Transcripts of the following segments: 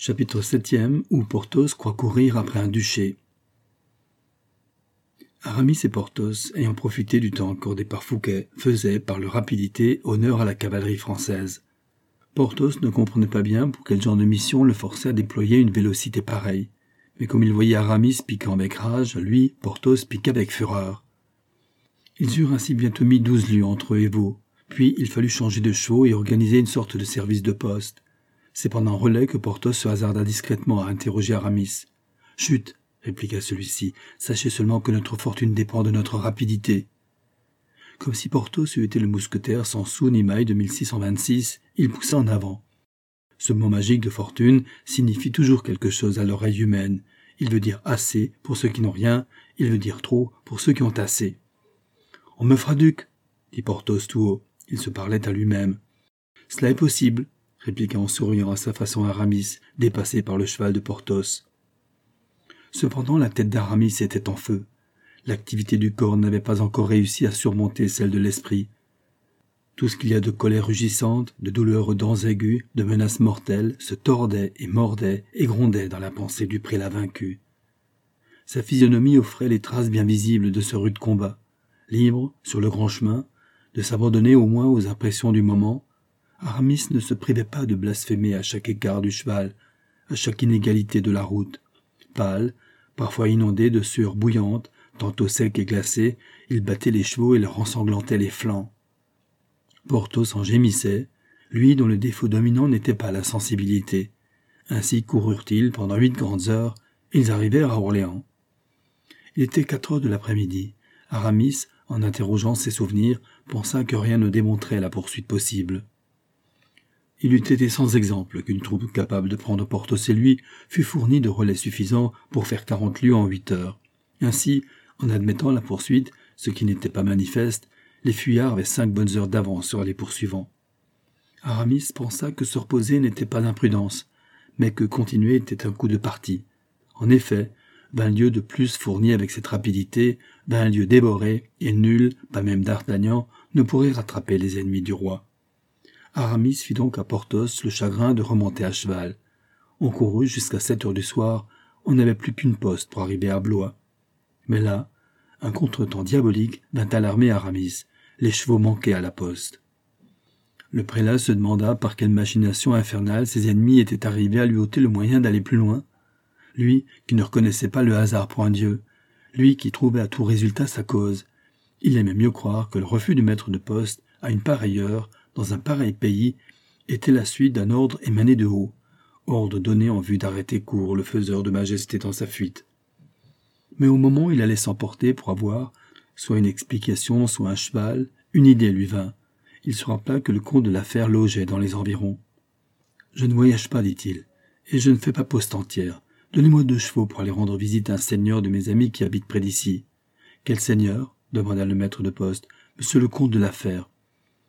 Chapitre 7e, où Porthos croit courir après un duché. Aramis et Porthos, ayant profité du temps accordé par Fouquet, faisaient, par leur rapidité, honneur à la cavalerie française. Porthos ne comprenait pas bien pour quel genre de mission le forçait à déployer une vélocité pareille. Mais comme il voyait Aramis piquant avec rage, lui, Porthos, piqua avec fureur. Ils eurent ainsi bientôt mis 12 lieues entre eux et Vaux. Puis il fallut changer de chevaux et organiser une sorte de service de poste. C'est pendant relais que Porthos se hasarda discrètement à interroger Aramis. « Chut !» répliqua celui-ci. « Sachez seulement que notre fortune dépend de notre rapidité. » Comme si Porthos eût été le mousquetaire sans sou ni maille de 1626, il poussa en avant. Ce mot magique de fortune signifie toujours quelque chose à l'oreille humaine. Il veut dire assez pour ceux qui n'ont rien, il veut dire trop pour ceux qui ont assez. « On me fera duc !» dit Porthos tout haut. Il se parlait à lui-même. « Cela est possible !» répliqua en souriant à sa façon Aramis, dépassé par le cheval de Porthos. Cependant, la tête d'Aramis était en feu. L'activité du corps n'avait pas encore réussi à surmonter celle de l'esprit. Tout ce qu'il y a de colère rugissante, de douleur aux dents aiguës, de menaces mortelles, se tordait et mordait et grondait dans la pensée du prélat vaincu. Sa physionomie offrait les traces bien visibles de ce rude combat. Libre, sur le grand chemin, de s'abandonner au moins aux impressions du moment, Aramis ne se privait pas de blasphémer à chaque écart du cheval, à chaque inégalité de la route. Pâle, parfois inondé de sueur bouillante, tantôt sec et glacé, il battait les chevaux et leur ensanglantait les flancs. Porthos en gémissait, lui dont le défaut dominant n'était pas la sensibilité. Ainsi coururent-ils pendant 8 grandes heures, et ils arrivèrent à Orléans. Il était 4 heures de l'après-midi. Aramis, en interrogeant ses souvenirs, pensa que rien ne démontrait la poursuite possible. Il eût été sans exemple qu'une troupe capable de prendre Porthos et lui fût fournie de relais suffisants pour faire 40 lieues en 8 heures. Ainsi, en admettant la poursuite, ce qui n'était pas manifeste, les fuyards avaient 5 bonnes heures d'avance sur les poursuivants. Aramis pensa que se reposer n'était pas d'imprudence, mais que continuer était un coup de parti. En effet, 20 lieues de plus fournies avec cette rapidité, 20 lieues dévorées, et nul, pas même d'Artagnan, ne pourrait rattraper les ennemis du roi. Aramis fit donc à Porthos le chagrin de remonter à cheval. On courut jusqu'à 7 heures du soir, on n'avait plus qu'une poste pour arriver à Blois. Mais là, un contretemps diabolique vint alarmer Aramis. Les chevaux manquaient à la poste. Le prélat se demanda par quelle machination infernale ses ennemis étaient arrivés à lui ôter le moyen d'aller plus loin. Lui, qui ne reconnaissait pas le hasard pour un dieu. Lui, qui trouvait à tout résultat sa cause. Il aimait mieux croire que le refus du maître de poste, à une pareille heure, dans un pareil pays, était la suite d'un ordre émané de haut, ordre donné en vue d'arrêter court le faiseur de majesté dans sa fuite. Mais au moment où il allait s'emporter pour avoir, soit une explication, soit un cheval, une idée lui vint. Il se rappela que le comte de la Fère logeait dans les environs. « Je ne voyage pas, dit-il, et je ne fais pas poste entière. Donnez-moi 2 chevaux pour aller rendre visite à un seigneur de mes amis qui habite près d'ici. »« Quel seigneur ?» demanda le maître de poste. « Monsieur le comte de la Fère. »« Oh !»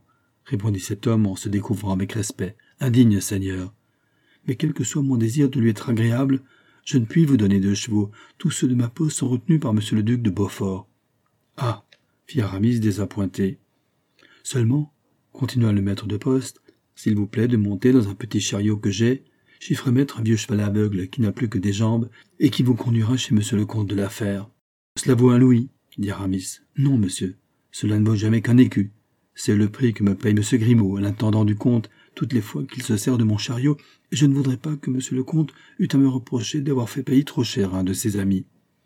répondit cet homme en se découvrant avec respect. « Indigne seigneur. Mais quel que soit mon désir de lui être agréable, je ne puis vous donner 2 chevaux. Tous ceux de ma poste sont retenus par monsieur le duc de Beaufort. »« Ah !» fit Aramis désappointé. « Seulement, continua le maître de poste, s'il vous plaît de monter dans un petit chariot que j'ai, j'y ferai mettre un vieux cheval aveugle qui n'a plus que des jambes et qui vous conduira chez monsieur le comte de la Fère. »« Cela vaut 1 louis, dit Aramis. « Non, monsieur, cela ne vaut jamais qu'1 écu. C'est le prix que me paye monsieur Grimaud, l'intendant du comte, toutes les fois qu'il se sert de mon chariot, et je ne voudrais pas que monsieur le comte eût à me reprocher d'avoir fait payer trop cher à un de ses amis. »«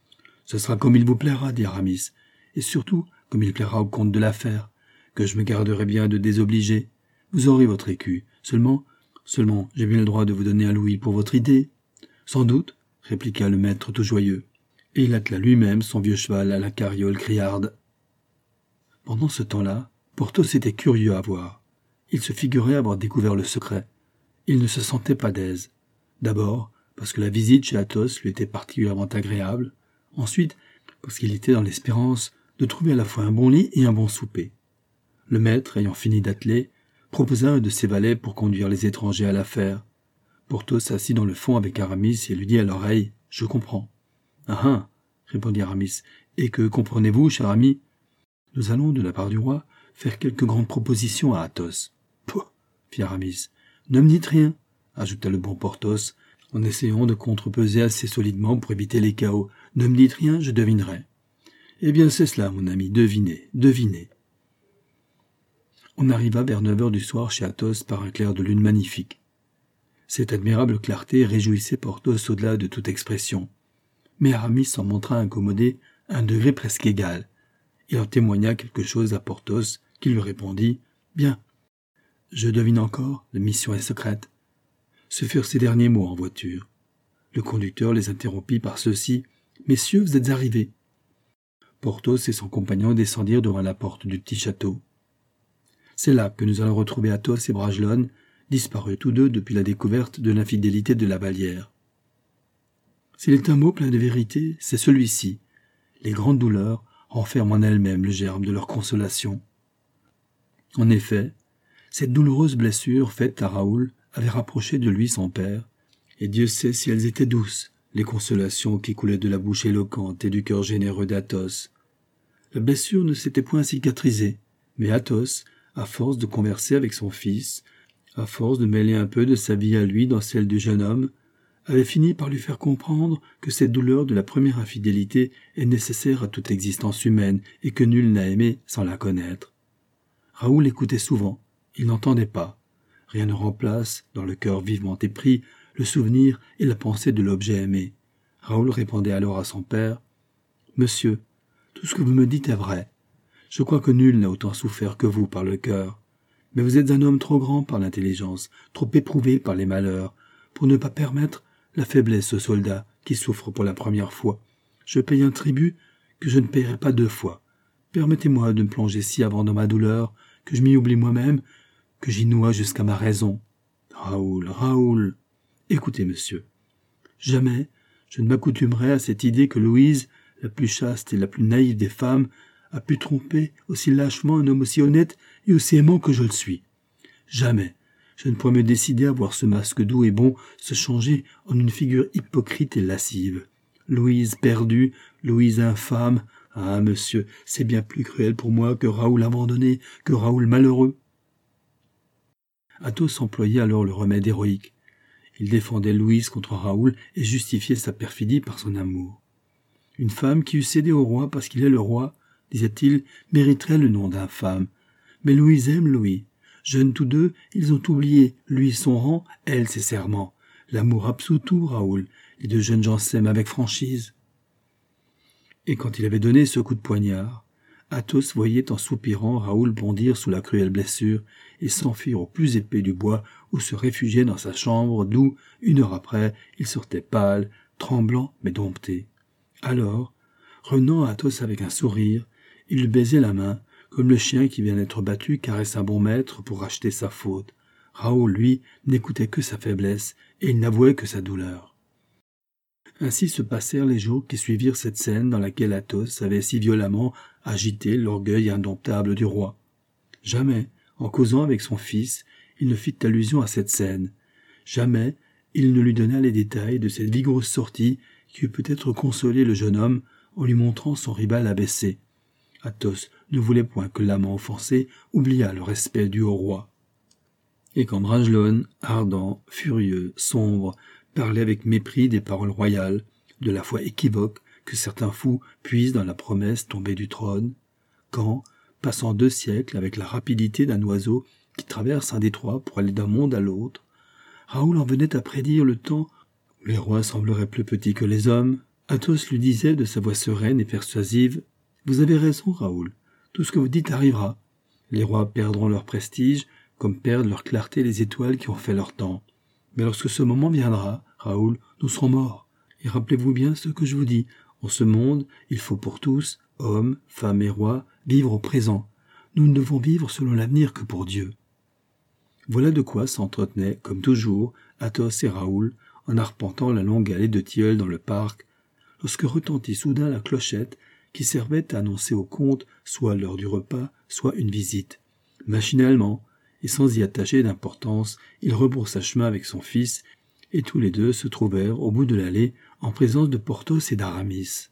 Ce sera comme il vous plaira, dit Aramis, et surtout comme il plaira au comte de la Fère, que je me garderai bien de désobliger. Vous aurez votre écu. Seulement, j'ai bien le droit de vous donner 1 louis pour votre idée. »« Sans doute, répliqua le maître tout joyeux, et il attela lui-même son vieux cheval à la carriole criarde. Pendant ce temps-là, Porthos était curieux à voir. Il se figurait avoir découvert le secret. Il ne se sentait pas d'aise. D'abord, parce que la visite chez Athos lui était particulièrement agréable. Ensuite, parce qu'il était dans l'espérance de trouver à la fois un bon lit et un bon souper. Le maître, ayant fini d'atteler, proposa un de ses valets pour conduire les étrangers à l'affaire. Porthos s'assit dans le fond avec Aramis et lui dit à l'oreille « Je comprends. »« Ah ah !» répondit Aramis. « Et que comprenez-vous, cher ami ? » « Nous allons, de la part du roi, faire quelques grandes propositions à Athos. »« Pouh !» fit Aramis. « Ne me dites rien. ajouta le bon Porthos, en essayant de contrepeser assez solidement pour éviter les chaos. « Ne me dites rien, je devinerai. »« Eh bien, c'est cela, mon ami, devinez, devinez. » On arriva vers 9 heures du soir chez Athos par un clair de lune magnifique. Cette admirable clarté réjouissait Porthos au-delà de toute expression. Mais Aramis s'en montra incommodé à un degré presque égal. Il en témoigna quelque chose à Porthos, qui lui répondit « Bien. Je devine encore, la mission est secrète. » Ce furent ses derniers mots en voiture. Le conducteur les interrompit par ceci « Messieurs, vous êtes arrivés. » Porthos et son compagnon descendirent devant la porte du petit château. C'est là que nous allons retrouver Athos et Bragelonne, disparus tous deux depuis la découverte de l'infidélité de la Vallière. S'il est un mot plein de vérité, c'est celui-ci. Les grandes douleurs renferment en elles-mêmes le germe de leur consolation. En effet, cette douloureuse blessure faite à Raoul avait rapproché de lui son père, et Dieu sait si elles étaient douces, les consolations qui coulaient de la bouche éloquente et du cœur généreux d'Athos. La blessure ne s'était point cicatrisée, mais Athos, à force de converser avec son fils, à force de mêler un peu de sa vie à lui dans celle du jeune homme, avait fini par lui faire comprendre que cette douleur de la première infidélité est nécessaire à toute existence humaine et que nul n'a aimé sans la connaître. Raoul écoutait souvent, il n'entendait pas. Rien ne remplace, dans le cœur vivement épris, le souvenir et la pensée de l'objet aimé. Raoul répondait alors à son père « Monsieur, tout ce que vous me dites est vrai. Je crois que nul n'a autant souffert que vous par le cœur. Mais vous êtes un homme trop grand par l'intelligence, trop éprouvé par les malheurs, pour ne pas permettre la faiblesse aux soldats qui souffrent pour la première fois. Je paye un tribut que je ne paierai pas 2 fois. Permettez-moi de me plonger si avant dans ma douleur, que je m'y oublie moi-même, que j'y noie jusqu'à ma raison. Raoul, Raoul, écoutez, monsieur. Jamais je ne m'accoutumerai à cette idée que Louise, la plus chaste et la plus naïve des femmes, a pu tromper aussi lâchement un homme aussi honnête et aussi aimant que je le suis. Jamais je ne pourrais me décider à voir ce masque doux et bon se changer en une figure hypocrite et lascive. Louise perdue, Louise infâme, ah, monsieur, c'est bien plus cruel pour moi que Raoul abandonné, que Raoul malheureux. Athos employait alors le remède héroïque. Il défendait Louise contre Raoul et justifiait sa perfidie par son amour. Une femme qui eût cédé au roi parce qu'il est le roi, disait-il, mériterait le nom d'infâme. Mais Louise aime Louis. Jeunes tous deux, ils ont oublié, lui son rang, elle ses serments. L'amour absout tout, Raoul. Les 2 jeunes gens s'aiment avec franchise. Et quand il avait donné ce coup de poignard, Athos voyait en soupirant Raoul bondir sous la cruelle blessure et s'enfuir au plus épais du bois ou se réfugier dans sa chambre d'où, 1 heure après, il sortait pâle, tremblant mais dompté. Alors, revenant à Athos avec un sourire, il lui baisait la main, comme le chien qui vient d'être battu caresse un bon maître pour racheter sa faute. Raoul, lui, n'écoutait que sa faiblesse et il n'avouait que sa douleur. Ainsi se passèrent les jours qui suivirent cette scène dans laquelle Athos avait si violemment agité l'orgueil indomptable du roi. Jamais, en causant avec son fils, il ne fit allusion à cette scène. Jamais il ne lui donna les détails de cette vigoureuse sortie qui eût peut-être consolé le jeune homme en lui montrant son rival abaissé. Athos ne voulait point que l'amant offensé oubliât le respect dû au roi. Et quand Bragelonne, ardent, furieux, sombre, parlait avec mépris des paroles royales, de la foi équivoque que certains fous puisent dans la promesse tombée du trône, quand, passant 2 siècles avec la rapidité d'un oiseau qui traverse un détroit pour aller d'un monde à l'autre, Raoul en venait à prédire le temps où les rois sembleraient plus petits que les hommes, Athos lui disait de sa voix sereine et persuasive « Vous avez raison, Raoul, tout ce que vous dites arrivera. Les rois perdront leur prestige, comme perdent leur clarté les étoiles qui ont fait leur temps. Mais lorsque ce moment viendra, Raoul, nous serons morts. Et rappelez-vous bien ce que je vous dis. En ce monde, il faut pour tous, hommes, femmes et rois, vivre au présent. Nous ne devons vivre selon l'avenir que pour Dieu. » Voilà de quoi s'entretenaient, comme toujours, Athos et Raoul, en arpentant la longue allée de tilleuls dans le parc, lorsque retentit soudain la clochette qui servait à annoncer au comte soit l'heure du repas, soit une visite. Machinalement, et sans y attacher d'importance, il rebroussa chemin avec son fils, et tous les deux se trouvèrent au bout de l'allée en présence de Porthos et d'Aramis.